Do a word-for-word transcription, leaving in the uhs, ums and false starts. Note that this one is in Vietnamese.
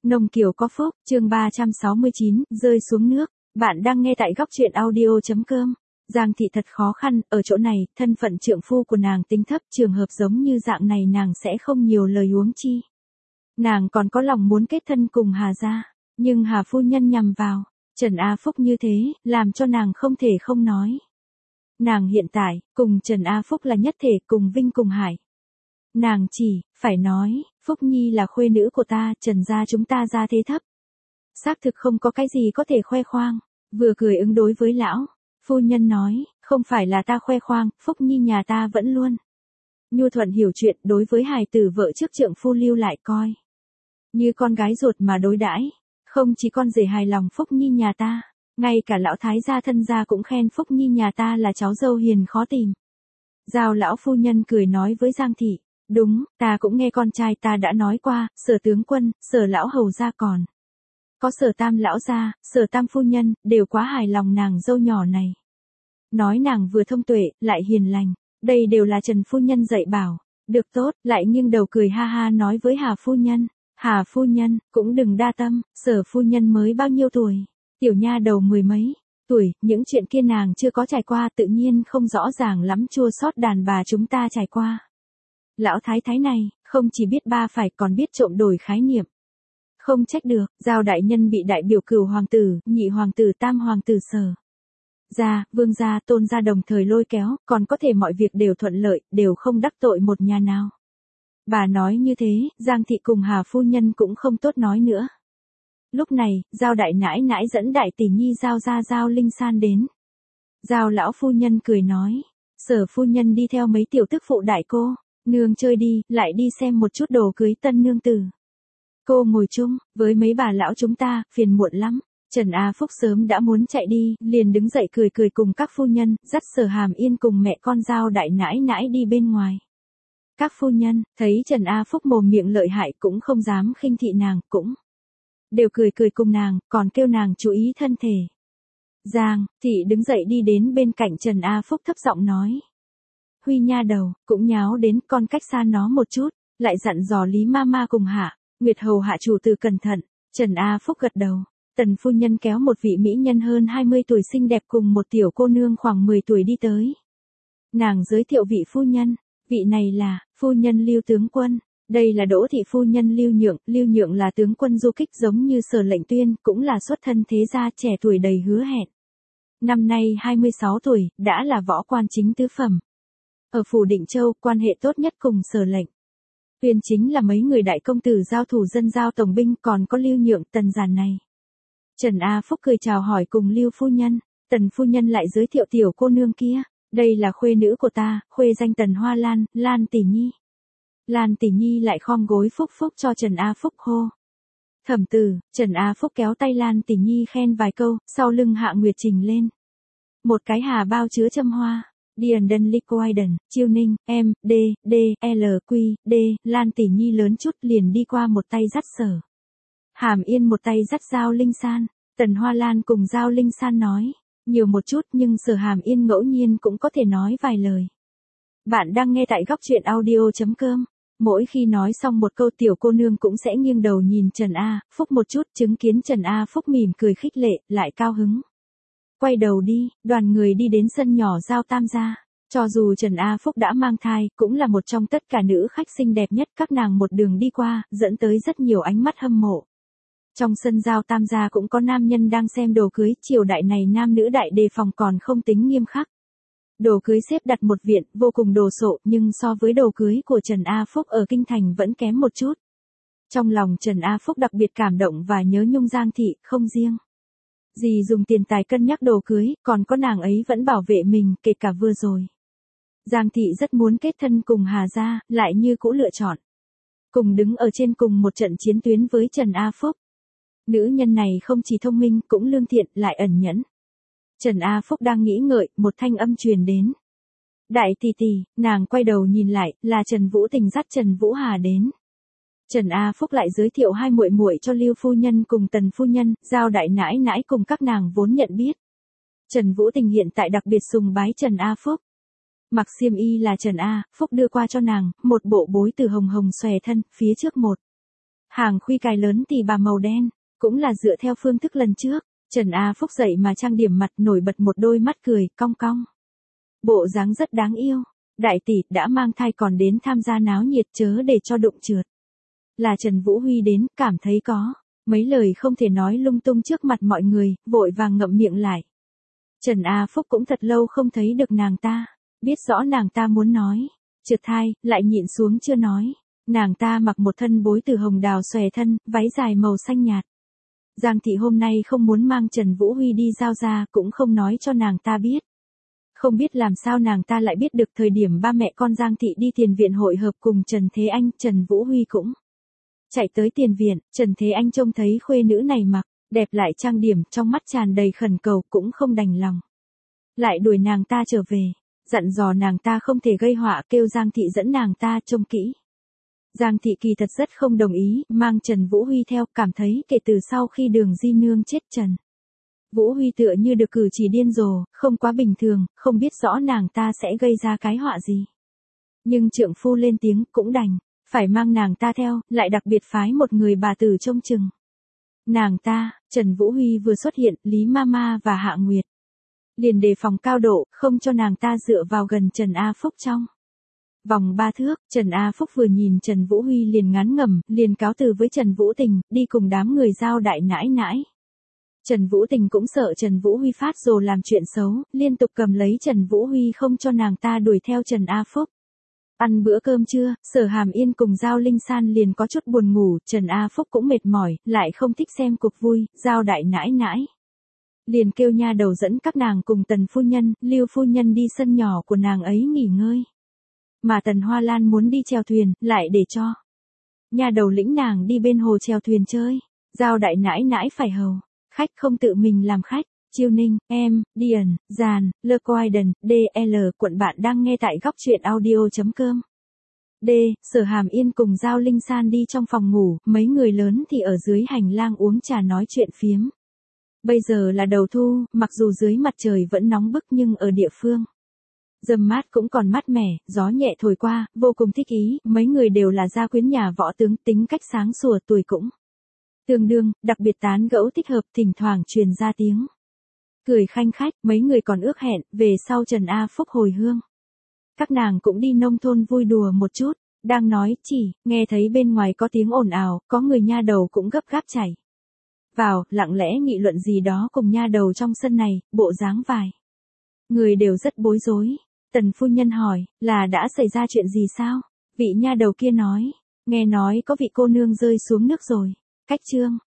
Nông Kiều có phúc, chương ba trăm sáu mươi chín, rơi xuống nước. Bạn đang nghe tại góc truyện audio chấm com. Giang thị thật khó khăn, ở chỗ này, thân phận trượng phu của nàng tính thấp, trường hợp giống như dạng này nàng sẽ không nhiều lời huống chi. Nàng còn có lòng muốn kết thân cùng Hà gia, nhưng Hà phu nhân nhằm vào Trần A Phúc như thế, làm cho nàng không thể không nói. Nàng hiện tại, cùng Trần A Phúc là nhất thể, cùng vinh cùng hải. Nàng chỉ, phải nói, Phúc Nhi là khuê nữ của ta, Trần gia chúng ta gia thế thấp. Xác thực không có cái gì có thể khoe khoang, vừa cười ứng đối với lão. Phu nhân nói, không phải là ta khoe khoang, Phúc Nhi nhà ta vẫn luôn nhu thuận hiểu chuyện, đối với hài tử vợ trước trượng phu lưu lại coi như con gái ruột mà đối đãi. Không chỉ con rể hài lòng Phúc Nhi nhà ta, ngay cả lão thái gia thân gia cũng khen Phúc Nhi nhà ta là cháu dâu hiền khó tìm. Giao lão phu nhân cười nói với Giang thị, đúng, ta cũng nghe con trai ta đã nói qua, Sở tướng quân, Sở lão hầu gia còn có Sở tam lão gia, Sở tam phu nhân, đều quá hài lòng nàng dâu nhỏ này. Nói nàng vừa thông tuệ, lại hiền lành, đây đều là Trần phu nhân dạy bảo. Được tốt, lại nghiêng đầu cười ha ha nói với Hà phu nhân, Hà phu nhân, cũng đừng đa tâm, Sở phu nhân mới bao nhiêu tuổi, tiểu nha đầu mười mấy tuổi, những chuyện kia nàng chưa có trải qua, tự nhiên không rõ ràng lắm chua xót đàn bà chúng ta trải qua. Lão thái thái này, không chỉ biết ba phải còn biết trộm đổi khái niệm. Không trách được, Giao đại nhân bị đại biểu cửu hoàng tử, nhị hoàng tử, tam hoàng tử Sở gia, vương gia, tôn gia đồng thời lôi kéo, còn có thể mọi việc đều thuận lợi, đều không đắc tội một nhà nào. Bà nói như thế, Giang thị cùng Hà phu nhân cũng không tốt nói nữa. Lúc này, Giao đại nãi nãi dẫn đại tỷ nhi Giao gia Giao Linh San đến. Giao lão phu nhân cười nói, Sở phu nhân đi theo mấy tiểu tức phụ đại cô nương chơi đi, lại đi xem một chút đồ cưới tân nương tử. Cô ngồi chung với mấy bà lão chúng ta, phiền muộn lắm. Trần A Phúc sớm đã muốn chạy đi, liền đứng dậy cười cười cùng các phu nhân, dắt Sở Hàm Yên cùng mẹ con Giao đại nãi nãi đi bên ngoài. Các phu nhân, thấy Trần A Phúc mồm miệng lợi hại cũng không dám khinh thị nàng, cũng đều cười cười cùng nàng, còn kêu nàng chú ý thân thể. Giang thị đứng dậy đi đến bên cạnh Trần A Phúc thấp giọng nói. Huy nha đầu, cũng nháo đến, con cách xa nó một chút, lại dặn dò Lý Mama cùng Hạ Nguyệt hầu hạ chủ từ cẩn thận. Trần A Phúc gật đầu. Tần phu nhân kéo một vị mỹ nhân hơn hai mươi tuổi xinh đẹp cùng một tiểu cô nương khoảng mười tuổi đi tới. Nàng giới thiệu vị phu nhân, vị này là phu nhân Lưu tướng quân, đây là Đỗ thị phu nhân Lưu Nhượng, Lưu Nhượng là tướng quân du kích giống như Sở lệnh tuyên, cũng là xuất thân thế gia trẻ tuổi đầy hứa hẹn. Năm nay hai mươi sáu tuổi, đã là võ quan chính tứ phẩm. Ở phủ Định Châu, quan hệ tốt nhất cùng Sở lệnh tuyên chính là mấy người đại công tử giao thủ dân giao tổng binh, còn có Lưu Nhượng Tần giản này. Trần A Phúc cười chào hỏi cùng Lưu phu nhân, Tần phu nhân lại giới thiệu tiểu cô nương kia, đây là khuê nữ của ta, khuê danh Tần Hoa Lan, Lan tỷ nhi. Lan tỷ nhi lại khom gối phúc phúc cho Trần A Phúc hô. Thẩm tử, Trần A Phúc kéo tay Lan tỷ nhi khen vài câu, sau lưng Hạ Nguyệt trình lên. Một cái hà bao chứa châm hoa. Điền Đân Liquiden, Chiêu Ninh, M, D, D, L, Q, D, Lan tỷ nhi lớn chút liền đi qua một tay dắt Sở Hàm Yên một tay dắt Giao Linh San. Tần Hoa Lan cùng Giao Linh San nói nhiều một chút, nhưng Sở Hàm Yên ngẫu nhiên cũng có thể nói vài lời. Bạn đang nghe tại góc truyện audio chấm com. Mỗi khi nói xong một câu tiểu cô nương cũng sẽ nghiêng đầu nhìn Trần A Phúc một chút, chứng kiến Trần A Phúc mỉm cười khích lệ, lại cao hứng. Quay đầu đi, đoàn người đi đến sân nhỏ Giao Tam gia. Cho dù Trần A Phúc đã mang thai, cũng là một trong tất cả nữ khách xinh đẹp nhất, các nàng một đường đi qua, dẫn tới rất nhiều ánh mắt hâm mộ. Trong sân Giao Tam gia cũng có nam nhân đang xem đồ cưới, triều đại này nam nữ đại đề phòng còn không tính nghiêm khắc. Đồ cưới xếp đặt một viện, vô cùng đồ sộ, nhưng so với đồ cưới của Trần A Phúc ở Kinh Thành vẫn kém một chút. Trong lòng Trần A Phúc đặc biệt cảm động và nhớ nhung Giang thị, không riêng dì dùng tiền tài cân nhắc đồ cưới, còn có nàng ấy vẫn bảo vệ mình, kể cả vừa rồi. Giang thị rất muốn kết thân cùng Hà gia, lại như cũ lựa chọn cùng đứng ở trên cùng một trận chiến tuyến với Trần A Phúc. Nữ nhân này không chỉ thông minh, cũng lương thiện, lại ẩn nhẫn. Trần A Phúc đang nghĩ ngợi, một thanh âm truyền đến. Đại tỷ tỷ, nàng quay đầu nhìn lại, là Trần Vũ Tình dắt Trần Vũ Hà đến. Trần A Phúc lại giới thiệu hai muội muội cho Lưu phu nhân cùng Tần phu nhân, Giao đại nãi nãi cùng các nàng vốn nhận biết. Trần Vũ Tình hiện tại đặc biệt sùng bái Trần A Phúc. Mặc xiêm y là Trần A Phúc đưa qua cho nàng, một bộ bối từ hồng hồng xòe thân, phía trước một Hàng khuy cài lớn tì bà màu đen, cũng là dựa theo phương thức lần trước. Trần A Phúc dậy mà trang điểm mặt nổi bật một đôi mắt cười, cong cong. Bộ dáng rất đáng yêu. Đại tỷ đã mang thai còn đến tham gia náo nhiệt chớ để cho đụng trượt. Là Trần Vũ Huy đến, cảm thấy có mấy lời không thể nói lung tung trước mặt mọi người, vội vàng ngậm miệng lại. Trần A Phúc cũng thật lâu không thấy được nàng ta, biết rõ nàng ta muốn nói, trượt thai, lại nhịn xuống chưa nói. Nàng ta mặc một thân bối từ hồng đào xòe thân, váy dài màu xanh nhạt. Giang thị hôm nay không muốn mang Trần Vũ Huy đi giao ra, cũng không nói cho nàng ta biết. Không biết làm sao nàng ta lại biết được thời điểm ba mẹ con Giang thị đi tiền viện hội hợp cùng Trần Thế Anh, Trần Vũ Huy cũng chạy tới tiền viện. Trần Thế Anh trông thấy khuê nữ này mặc đẹp lại trang điểm, trong mắt tràn đầy khẩn cầu, cũng không đành lòng. Lại đuổi nàng ta trở về, dặn dò nàng ta không thể gây họa, kêu Giang thị dẫn nàng ta trông kỹ. Giang thị kỳ thật rất không đồng ý, mang Trần Vũ Huy theo, cảm thấy kể từ sau khi Đường Di Nương chết Trần Vũ Huy tựa như được cử chỉ điên rồ, không quá bình thường, không biết rõ nàng ta sẽ gây ra cái họa gì. Nhưng trượng phu lên tiếng cũng đành, phải mang nàng ta theo, lại đặc biệt phái một người bà tử trông chừng. Nàng ta, Trần Vũ Huy vừa xuất hiện, Lý Mama và Hạ Nguyệt liền đề phòng cao độ, không cho nàng ta dựa vào gần Trần A Phúc trong vòng ba thước. Trần A Phúc vừa nhìn Trần Vũ Huy liền ngán ngẩm, liền cáo từ với Trần Vũ Tình, đi cùng đám người giao đại nãi nãi. Trần Vũ Tình cũng sợ Trần Vũ Huy phát rồ làm chuyện xấu, liên tục cầm lấy Trần Vũ Huy không cho nàng ta đuổi theo Trần A Phúc. Ăn bữa cơm trưa, Sở Hàm Yên cùng Giao Linh San liền có chút buồn ngủ, Trần A Phúc cũng mệt mỏi, lại không thích xem cuộc vui, Giao đại nãi nãi liền kêu nha đầu dẫn các nàng cùng Tần phu nhân, Lưu phu nhân đi sân nhỏ của nàng ấy nghỉ ngơi. Mà Tần Hoa Lan muốn đi chèo thuyền, lại để cho nha đầu lĩnh nàng đi bên hồ chèo thuyền chơi. Giao đại nãi nãi phải hầu khách, không tự mình làm khách. Chiêu Ninh, em, Điền, Giàn, Le Coiden, đê lờ, quận bạn đang nghe tại góc truyện audio.com. D, Sở Hàm Yên cùng Giao Linh San đi trong phòng ngủ, mấy người lớn thì ở dưới hành lang uống trà nói chuyện phiếm. Bây giờ là đầu thu, mặc dù dưới mặt trời vẫn nóng bức nhưng ở địa phương dầm mát cũng còn mát mẻ, gió nhẹ thổi qua, vô cùng thích ý, mấy người đều là gia quyến nhà võ tướng, tính cách sáng sủa, tuổi cũng tương đương, đặc biệt tán gẫu thích hợp, thỉnh thoảng truyền ra tiếng cười khanh khách. Mấy người còn ước hẹn, về sau Trần A Phúc hồi hương, các nàng cũng đi nông thôn vui đùa một chút. Đang nói, chỉ, nghe thấy bên ngoài có tiếng ồn ào, có người nha đầu cũng gấp gáp chảy vào, lặng lẽ nghị luận gì đó cùng nha đầu trong sân này, bộ dáng vài người đều rất bối rối. Tần phu nhân hỏi, là đã xảy ra chuyện gì sao? Vị nha đầu kia nói, nghe nói có vị cô nương rơi xuống nước rồi. Cách trương